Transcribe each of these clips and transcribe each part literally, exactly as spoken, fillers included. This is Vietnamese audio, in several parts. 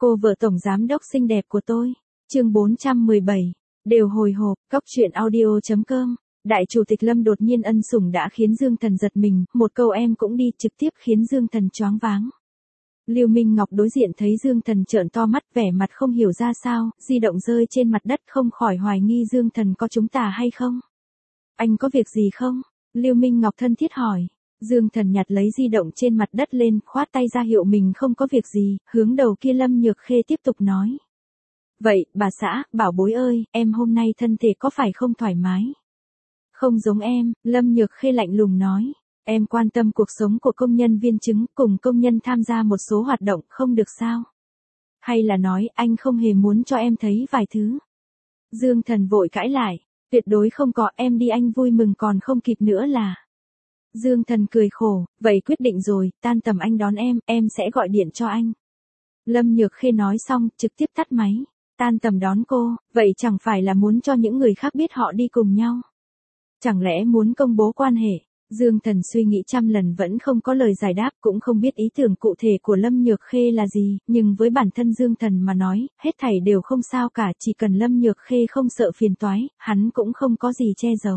Cô vợ tổng giám đốc xinh đẹp của tôi. Chương bốn trăm mười bảy. Đều hồi hộp, Cóc truyện audio chấm com. Đại chủ tịch Lâm đột nhiên ân sủng đã khiến Dương Thần giật mình, một câu em cũng đi trực tiếp khiến Dương Thần choáng váng. Lưu Minh Ngọc đối diện thấy Dương Thần trợn to mắt, vẻ mặt không hiểu ra sao, di động rơi trên mặt đất, không khỏi hoài nghi Dương Thần có trúng tà hay không. Anh có việc gì không? Lưu Minh Ngọc thân thiết hỏi. Dương Thần nhặt lấy di động trên mặt đất lên, khoát tay ra hiệu mình không có việc gì, hướng đầu kia Lâm Nhược Khê tiếp tục nói. Vậy, bà xã, bảo bối ơi, em hôm nay thân thể có phải không thoải mái? Không giống em, Lâm Nhược Khê lạnh lùng nói. Em quan tâm cuộc sống của công nhân viên chứng, cùng công nhân tham gia một số hoạt động, không được sao? Hay là nói, anh không hề muốn cho em thấy vài thứ? Dương Thần vội cãi lại. Tuyệt đối không có, em đi anh vui mừng còn không kịp nữa là. Dương Thần cười khổ, vậy quyết định rồi, tan tầm anh đón em, em sẽ gọi điện cho anh. Lâm Nhược Khê nói xong, trực tiếp tắt máy. Tan tầm đón cô, vậy chẳng phải là muốn cho những người khác biết họ đi cùng nhau? Chẳng lẽ muốn công bố quan hệ? Dương Thần suy nghĩ trăm lần vẫn không có lời giải đáp, cũng không biết ý tưởng cụ thể của Lâm Nhược Khê là gì, nhưng với bản thân Dương Thần mà nói, hết thảy đều không sao cả, chỉ cần Lâm Nhược Khê không sợ phiền toái, hắn cũng không có gì che giấu.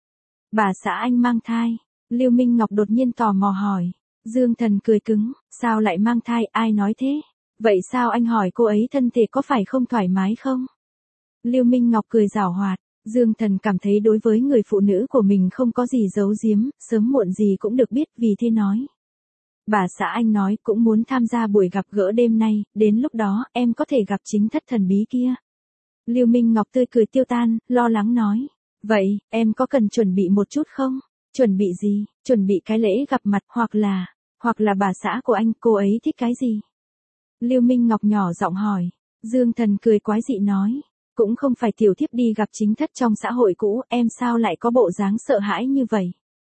Bà xã anh mang thai. Lưu Minh Ngọc đột nhiên tò mò hỏi. Dương Thần cười cứng, sao lại mang thai, ai nói thế? Vậy sao anh hỏi cô ấy thân thể có phải không thoải mái không? Lưu Minh Ngọc cười giảo hoạt. Dương Thần cảm thấy đối với người phụ nữ của mình không có gì giấu giếm, sớm muộn gì cũng được biết, vì thế nói. Bà xã anh nói cũng muốn tham gia buổi gặp gỡ đêm nay, đến lúc đó em có thể gặp chính thất thần bí kia. Lưu Minh Ngọc tươi cười tiêu tan, lo lắng nói. Vậy, em có cần chuẩn bị một chút không? Chuẩn bị gì? Chuẩn bị cái lễ gặp mặt hoặc là, hoặc là bà xã của anh, cô ấy thích cái gì? Lưu Minh Ngọc nhỏ giọng hỏi. Dương Thần cười quái dị nói. Cũng không phải tiểu thiếp đi gặp chính thất trong xã hội cũ, em sao lại có bộ dáng sợ hãi như vậy?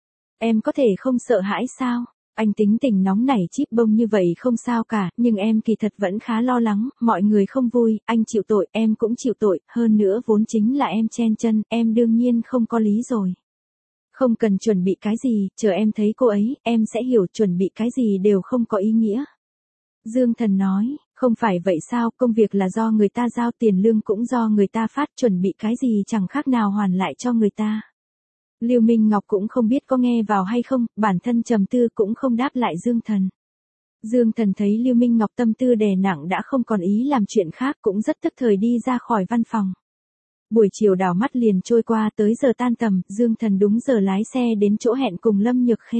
Em có thể không sợ hãi sao? Anh tính tình nóng nảy chíp bông như vậy không sao cả, nhưng em kỳ thật vẫn khá lo lắng, mọi người không vui, anh chịu tội, em cũng chịu tội, hơn nữa vốn chính là em chen chân, em đương nhiên không có lý rồi. Không cần chuẩn bị cái gì, chờ em thấy cô ấy, em sẽ hiểu chuẩn bị cái gì đều không có ý nghĩa. Dương Thần nói, không phải vậy sao, công việc là do người ta giao, tiền lương cũng do người ta phát, chuẩn bị cái gì chẳng khác nào hoàn lại cho người ta. Lưu Minh Ngọc cũng không biết có nghe vào hay không, bản thân trầm tư cũng không đáp lại Dương Thần. Dương Thần thấy Lưu Minh Ngọc tâm tư đè nặng đã không còn ý làm chuyện khác, cũng rất tức thời đi ra khỏi văn phòng. Buổi chiều đảo mắt liền trôi qua, tới giờ tan tầm, Dương Thần đúng giờ lái xe đến chỗ hẹn cùng Lâm Nhược Khê.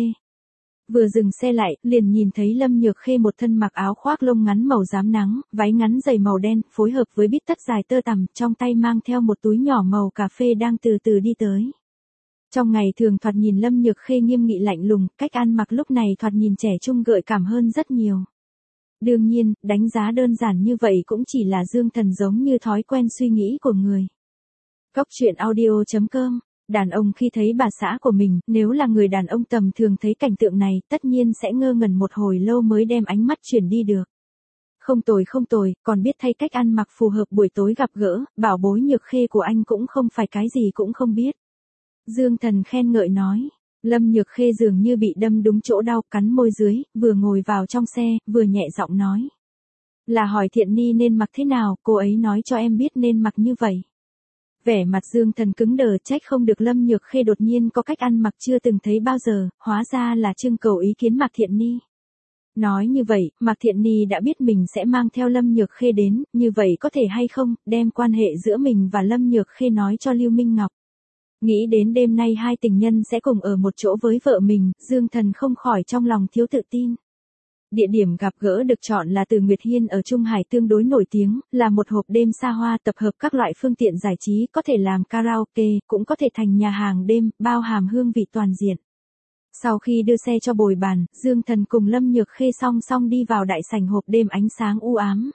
Vừa dừng xe lại, liền nhìn thấy Lâm Nhược Khê một thân mặc áo khoác lông ngắn màu rám nắng, váy ngắn dày màu đen, phối hợp với bít tất dài tơ tằm, trong tay mang theo một túi nhỏ màu cà phê đang từ từ đi tới. Trong ngày thường thoạt nhìn Lâm Nhược Khê nghiêm nghị lạnh lùng, cách ăn mặc lúc này thoạt nhìn trẻ trung gợi cảm hơn rất nhiều. Đương nhiên, đánh giá đơn giản như vậy cũng chỉ là Dương Thần giống như thói quen suy nghĩ của người. Cóc truyện audio chấm com. Đàn ông khi thấy bà xã của mình, nếu là người đàn ông tầm thường thấy cảnh tượng này, tất nhiên sẽ ngơ ngẩn một hồi lâu mới đem ánh mắt chuyển đi được. Không tồi không tồi, còn biết thay cách ăn mặc phù hợp buổi tối gặp gỡ, bảo bối Nhược Khê của anh cũng không phải cái gì cũng không biết. Dương Thần khen ngợi nói. Lâm Nhược Khê dường như bị đâm đúng chỗ đau, cắn môi dưới, vừa ngồi vào trong xe, vừa nhẹ giọng nói. Là hỏi Thiện Ni nên mặc thế nào, cô ấy nói cho em biết nên mặc như vậy. Vẻ mặt Dương Thần cứng đờ, trách không được Lâm Nhược Khê đột nhiên có cách ăn mặc chưa từng thấy bao giờ, hóa ra là trưng cầu ý kiến Mạc Thiện Ni. Nói như vậy, Mạc Thiện Ni đã biết mình sẽ mang theo Lâm Nhược Khê đến, như vậy có thể hay không, đem quan hệ giữa mình và Lâm Nhược Khê nói cho Lưu Minh Ngọc. Nghĩ đến đêm nay hai tình nhân sẽ cùng ở một chỗ với vợ mình, Dương Thần không khỏi trong lòng thiếu tự tin. Địa điểm gặp gỡ được chọn là Từ Nguyệt Hiên ở Trung Hải, tương đối nổi tiếng, là một hộp đêm xa hoa tập hợp các loại phương tiện giải trí, có thể làm karaoke, cũng có thể thành nhà hàng đêm, bao hàm hương vị toàn diện. Sau khi đưa xe cho bồi bàn, Dương Thần cùng Lâm Nhược Khê song song đi vào đại sảnh hộp đêm ánh sáng u ám.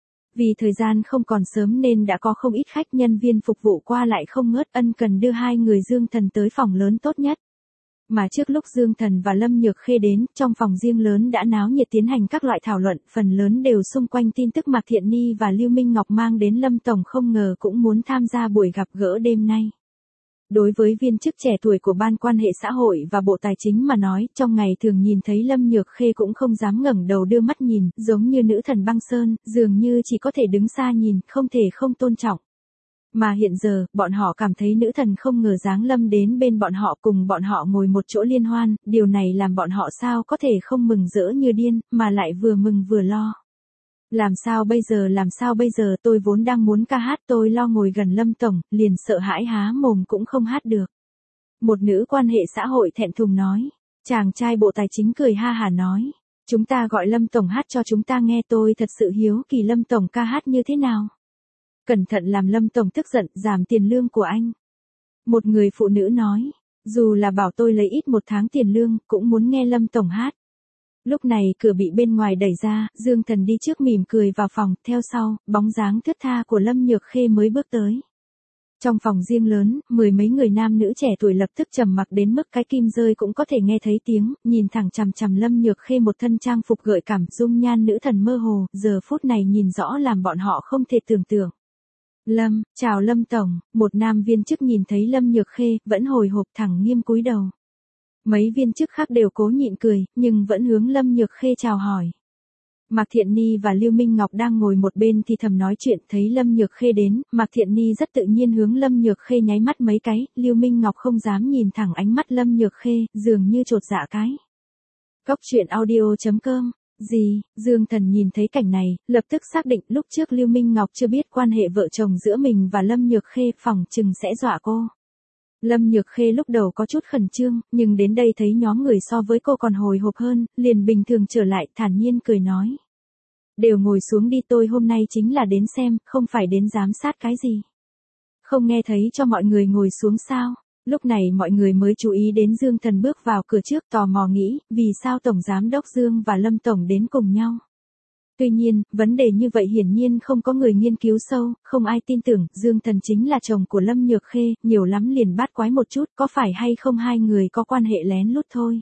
Vì thời gian không còn sớm nên đã có không ít khách, nhân viên phục vụ qua lại không ngớt, ân cần đưa hai người Dương Thần tới phòng lớn tốt nhất. Mà trước lúc Dương Thần và Lâm Nhược Khê đến, trong phòng riêng lớn đã náo nhiệt tiến hành các loại thảo luận, phần lớn đều xung quanh tin tức Mạc Thiện Ni và Lưu Minh Ngọc mang đến. Lâm Tổng không ngờ cũng muốn tham gia buổi gặp gỡ đêm nay. Đối với viên chức trẻ tuổi của Ban quan hệ xã hội và Bộ Tài chính mà nói, trong ngày thường nhìn thấy Lâm Nhược Khê cũng không dám ngẩng đầu đưa mắt nhìn, giống như nữ thần băng sơn, dường như chỉ có thể đứng xa nhìn, không thể không tôn trọng. Mà hiện giờ, bọn họ cảm thấy nữ thần không ngờ giáng lâm đến bên bọn họ, cùng bọn họ ngồi một chỗ liên hoan, điều này làm bọn họ sao có thể không mừng rỡ như điên, mà lại vừa mừng vừa lo. Làm sao bây giờ, làm sao bây giờ, tôi vốn đang muốn ca hát, tôi lo ngồi gần Lâm Tổng, liền sợ hãi há mồm cũng không hát được. Một nữ quan hệ xã hội thẹn thùng nói. Chàng trai Bộ Tài chính cười ha hả nói. Chúng ta gọi Lâm Tổng hát cho chúng ta nghe, tôi thật sự hiếu kỳ Lâm Tổng ca hát như thế nào. Cẩn thận làm Lâm Tổng tức giận, giảm tiền lương của anh. Một người phụ nữ nói. Dù là bảo tôi lấy ít một tháng tiền lương, cũng muốn nghe Lâm Tổng hát. Lúc này cửa bị bên ngoài đẩy ra, Dương Thần đi trước mỉm cười vào phòng, theo sau, bóng dáng thướt tha của Lâm Nhược Khê mới bước tới. Trong phòng riêng lớn, mười mấy người nam nữ trẻ tuổi lập tức trầm mặc đến mức cái kim rơi cũng có thể nghe thấy tiếng, nhìn thẳng chằm chằm Lâm Nhược Khê, một thân trang phục gợi cảm, dung nhan nữ thần mơ hồ, giờ phút này nhìn rõ làm bọn họ không thể tưởng tượng. Lâm, chào Lâm Tổng, một nam viên chức nhìn thấy Lâm Nhược Khê, vẫn hồi hộp thẳng nghiêm cúi đầu. Mấy viên chức khác đều cố nhịn cười, nhưng vẫn hướng Lâm Nhược Khê chào hỏi. Mạc Thiện Ni và Lưu Minh Ngọc đang ngồi một bên thì thầm nói chuyện, thấy Lâm Nhược Khê đến, Mạc Thiện Ni rất tự nhiên hướng Lâm Nhược Khê nháy mắt mấy cái, Lưu Minh Ngọc không dám nhìn thẳng ánh mắt Lâm Nhược Khê, dường như chột dạ cái. Cóc truyện audio chấm com. Gì, Dương Thần nhìn thấy cảnh này, lập tức xác định lúc trước Lưu Minh Ngọc chưa biết quan hệ vợ chồng giữa mình và Lâm Nhược Khê, phỏng chừng sẽ dọa cô. Lâm Nhược Khê lúc đầu có chút khẩn trương, nhưng đến đây thấy nhóm người so với cô còn hồi hộp hơn, liền bình thường trở lại, thản nhiên cười nói. Đều ngồi xuống đi, tôi hôm nay chính là đến xem, không phải đến giám sát cái gì. Không nghe thấy cho mọi người ngồi xuống sao? Lúc này mọi người mới chú ý đến Dương Thần bước vào cửa trước, tò mò nghĩ, vì sao Tổng Giám đốc Dương và Lâm Tổng đến cùng nhau? Tuy nhiên, vấn đề như vậy hiển nhiên không có người nghiên cứu sâu, không ai tin tưởng, Dương Thần chính là chồng của Lâm Nhược Khê, nhiều lắm liền bát quái một chút, có phải hay không hai người có quan hệ lén lút thôi.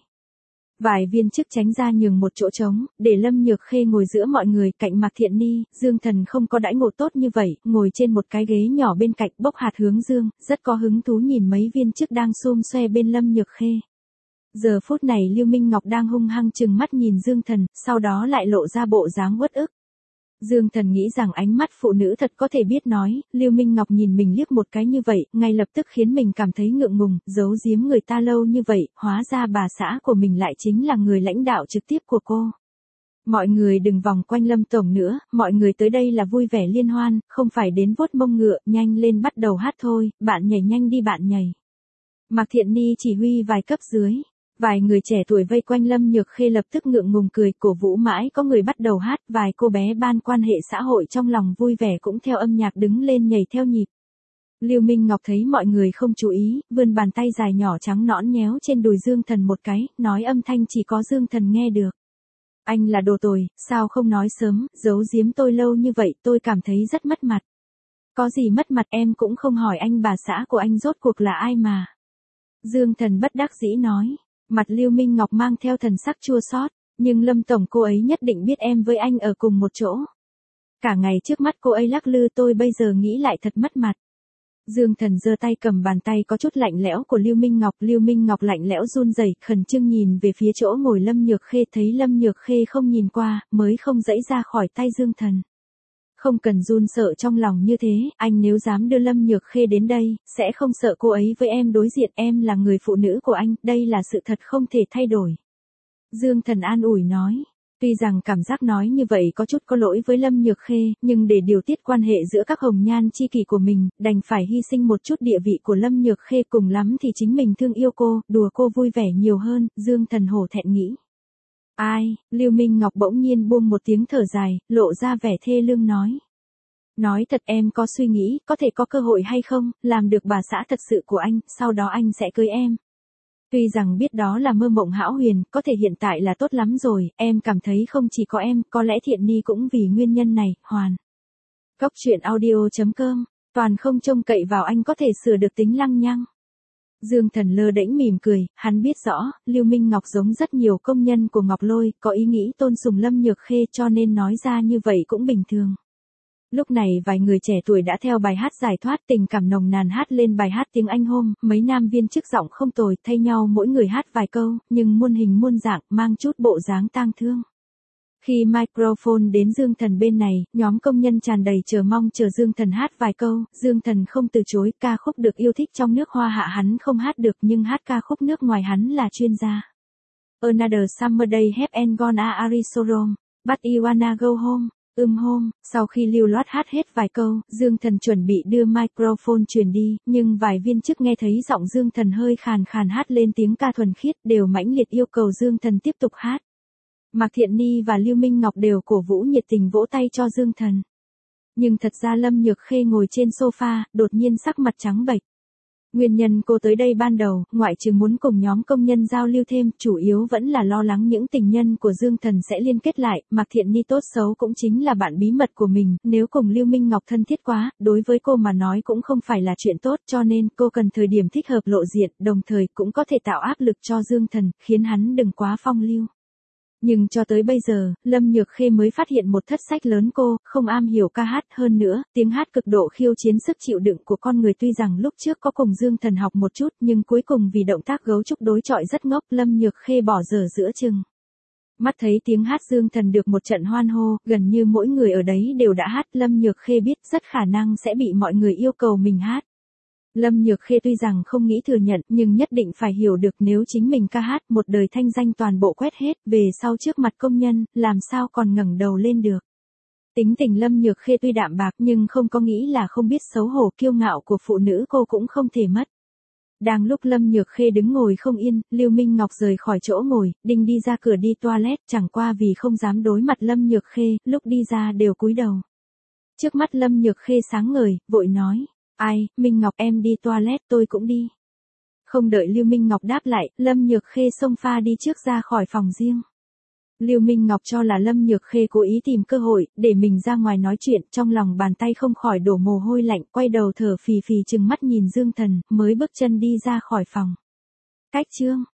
Vài viên chức tránh ra nhường một chỗ trống, để Lâm Nhược Khê ngồi giữa mọi người, cạnh Mạc Thiện Ni, Dương Thần không có đãi ngộ tốt như vậy, ngồi trên một cái ghế nhỏ bên cạnh, bốc hạt hướng Dương, rất có hứng thú nhìn mấy viên chức đang xum xoe bên Lâm Nhược Khê. Giờ phút này Lưu Minh Ngọc đang hung hăng trừng mắt nhìn Dương Thần, sau đó lại lộ ra bộ dáng uất ức. Dương Thần nghĩ rằng ánh mắt phụ nữ thật có thể biết nói, Lưu Minh Ngọc nhìn mình liếc một cái như vậy, ngay lập tức khiến mình cảm thấy ngượng ngùng, giấu giếm người ta lâu như vậy, hóa ra bà xã của mình lại chính là người lãnh đạo trực tiếp của cô. Mọi người đừng vòng quanh Lâm Tổng nữa, mọi người tới đây là vui vẻ liên hoan, không phải đến vuốt mông ngựa, nhanh lên bắt đầu hát thôi, bạn nhảy nhanh đi bạn nhảy. Mạc Thiện Ni chỉ huy vài cấp dưới. Vài người trẻ tuổi vây quanh Lâm Nhược Khê lập tức ngượng ngùng cười, cổ vũ mãi có người bắt đầu hát, vài cô bé ban quan hệ xã hội trong lòng vui vẻ cũng theo âm nhạc đứng lên nhảy theo nhịp. Lưu Minh Ngọc thấy mọi người không chú ý, vươn bàn tay dài nhỏ trắng nõn nhéo trên đùi Dương Thần một cái, nói âm thanh chỉ có Dương Thần nghe được. Anh là đồ tồi, sao không nói sớm, giấu giếm tôi lâu như vậy, tôi cảm thấy rất mất mặt. Có gì mất mặt, em cũng không hỏi anh bà xã của anh rốt cuộc là ai mà. Dương Thần bất đắc dĩ nói. Mặt Lưu Minh Ngọc mang theo thần sắc chua xót, nhưng Lâm Tổng cô ấy nhất định biết em với anh ở cùng một chỗ. Cả ngày trước mắt cô ấy lắc lư, tôi bây giờ nghĩ lại thật mất mặt. Dương Thần giơ tay cầm bàn tay có chút lạnh lẽo của Lưu Minh Ngọc, Lưu Minh Ngọc lạnh lẽo run rẩy, khẩn trương nhìn về phía chỗ ngồi Lâm Nhược Khê, thấy Lâm Nhược Khê không nhìn qua, mới không dãy ra khỏi tay Dương Thần. Không cần run sợ trong lòng như thế, anh nếu dám đưa Lâm Nhược Khê đến đây, sẽ không sợ cô ấy với em đối diện, em là người phụ nữ của anh, đây là sự thật không thể thay đổi. Dương Thần an ủi nói, tuy rằng cảm giác nói như vậy có chút có lỗi với Lâm Nhược Khê, nhưng để điều tiết quan hệ giữa các hồng nhan chi kỷ của mình, đành phải hy sinh một chút địa vị của Lâm Nhược Khê, cùng lắm thì chính mình thương yêu cô, đùa cô vui vẻ nhiều hơn, Dương Thần hổ thẹn nghĩ. Ai, Lưu Minh Ngọc bỗng nhiên buông một tiếng thở dài, lộ ra vẻ thê lương nói. Nói thật em có suy nghĩ, có thể có cơ hội hay không, làm được bà xã thật sự của anh, sau đó anh sẽ cưới em. Tuy rằng biết đó là mơ mộng hão huyền, có thể hiện tại là tốt lắm rồi, em cảm thấy không chỉ có em, có lẽ Thiện Ni cũng vì nguyên nhân này, hoàn. Cóc truyện audio chấm com, toàn không trông cậy vào anh có thể sửa được tính lăng nhăng. Dương Thần lơ đễnh mỉm cười, hắn biết rõ, Lưu Minh Ngọc giống rất nhiều công nhân của Ngọc Lôi, có ý nghĩ tôn sùng Lâm Nhược Khê cho nên nói ra như vậy cũng bình thường. Lúc này vài người trẻ tuổi đã theo bài hát giải thoát tình cảm nồng nàn hát lên bài hát tiếng Anh Home, mấy nam viên chức giọng không tồi, thay nhau mỗi người hát vài câu, nhưng muôn hình muôn dạng, mang chút bộ dáng tang thương. Khi microphone đến Dương Thần bên này, nhóm công nhân tràn đầy chờ mong chờ Dương Thần hát vài câu, Dương Thần không từ chối, ca khúc được yêu thích trong nước Hoa Hạ hắn không hát được nhưng hát ca khúc nước ngoài hắn là chuyên gia. Another Summer Day Have and Gonna Arizona, But You Wanna Go Home, Um Home, sau khi lưu loát hát hết vài câu, Dương Thần chuẩn bị đưa microphone truyền đi, nhưng vài viên chức nghe thấy giọng Dương Thần hơi khàn khàn hát lên tiếng ca thuần khiết đều mãnh liệt yêu cầu Dương Thần tiếp tục hát. Mạc Thiện Ni và Lưu Minh Ngọc đều cổ vũ nhiệt tình vỗ tay cho Dương Thần. Nhưng thật ra Lâm Nhược Khê ngồi trên sofa, đột nhiên sắc mặt trắng bệch. Nguyên nhân cô tới đây ban đầu, ngoại trừ muốn cùng nhóm công nhân giao lưu thêm, chủ yếu vẫn là lo lắng những tình nhân của Dương Thần sẽ liên kết lại, Mạc Thiện Ni tốt xấu cũng chính là bạn bí mật của mình, nếu cùng Lưu Minh Ngọc thân thiết quá, đối với cô mà nói cũng không phải là chuyện tốt, cho nên cô cần thời điểm thích hợp lộ diện, đồng thời cũng có thể tạo áp lực cho Dương Thần, khiến hắn đừng quá phong lưu. Nhưng cho tới bây giờ, Lâm Nhược Khê mới phát hiện một thất sách lớn cô, không am hiểu ca hát, hơn nữa, tiếng hát cực độ khiêu chiến sức chịu đựng của con người tuy rằng lúc trước có cùng Dương Thần học một chút nhưng cuối cùng vì động tác gấu trúc đối chọi rất ngốc Lâm Nhược Khê bỏ dở giữa chừng. Mắt thấy tiếng hát Dương Thần được một trận hoan hô, gần như mỗi người ở đấy đều đã hát, Lâm Nhược Khê biết rất khả năng sẽ bị mọi người yêu cầu mình hát. Lâm Nhược Khê tuy rằng không nghĩ thừa nhận nhưng nhất định phải hiểu được nếu chính mình ca hát một đời thanh danh toàn bộ quét hết về sau trước mặt công nhân, làm sao còn ngẩng đầu lên được. Tính tình Lâm Nhược Khê tuy đạm bạc nhưng không có nghĩ là không biết xấu hổ kiêu ngạo của phụ nữ cô cũng không thể mất. Đang lúc Lâm Nhược Khê đứng ngồi không yên, Lưu Minh Ngọc rời khỏi chỗ ngồi, định đi ra cửa đi toilet chẳng qua vì không dám đối mặt Lâm Nhược Khê, lúc đi ra đều cúi đầu. Trước mắt Lâm Nhược Khê sáng ngời, vội nói. Ai, Minh Ngọc em đi toilet tôi cũng đi. Không đợi Lưu Minh Ngọc đáp lại, Lâm Nhược Khê xông pha đi trước ra khỏi phòng riêng. Lưu Minh Ngọc cho là Lâm Nhược Khê cố ý tìm cơ hội, để mình ra ngoài nói chuyện, trong lòng bàn tay không khỏi đổ mồ hôi lạnh, quay đầu thở phì phì chừng mắt nhìn Dương Thần, mới bước chân đi ra khỏi phòng. Cách chương